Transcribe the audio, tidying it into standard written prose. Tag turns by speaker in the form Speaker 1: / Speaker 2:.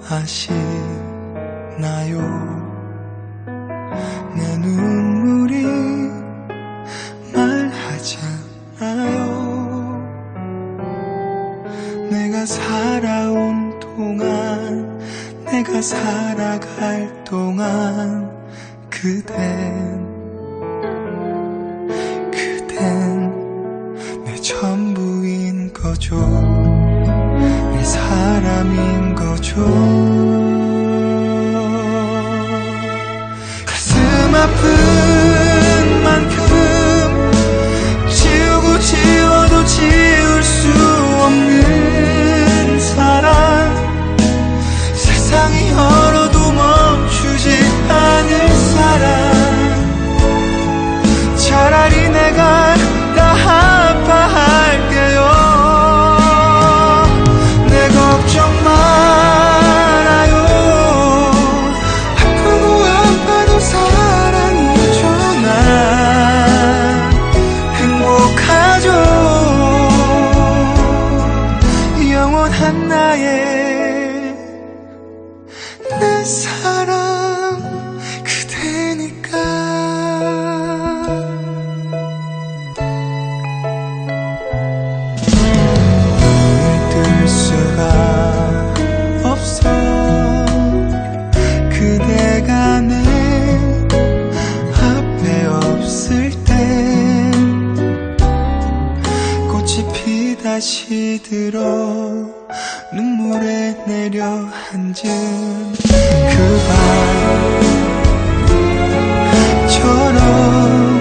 Speaker 1: 아시나요? 내 눈물이 말하잖아요. 내가 살아온 동안, 내가 살아갈 동안 그댄 내 전부인 거죠. 내 사람인 거죠. 가슴 아픈 만큼 지우고 지워도 지울 수 없는 사랑, 세상이 얼어도 멈추지 않을 사랑. 차라리 내가 다 아파할게요. 내 걱정 말아요. 아프고 아파도 사랑이죠. 난 행복하죠. 영원한 나의 내 사랑 그대니까. 없어. 그대가 내 앞에 없을 땐 꽃이 피다시 들어 눈물에 내려앉은 그 밤처럼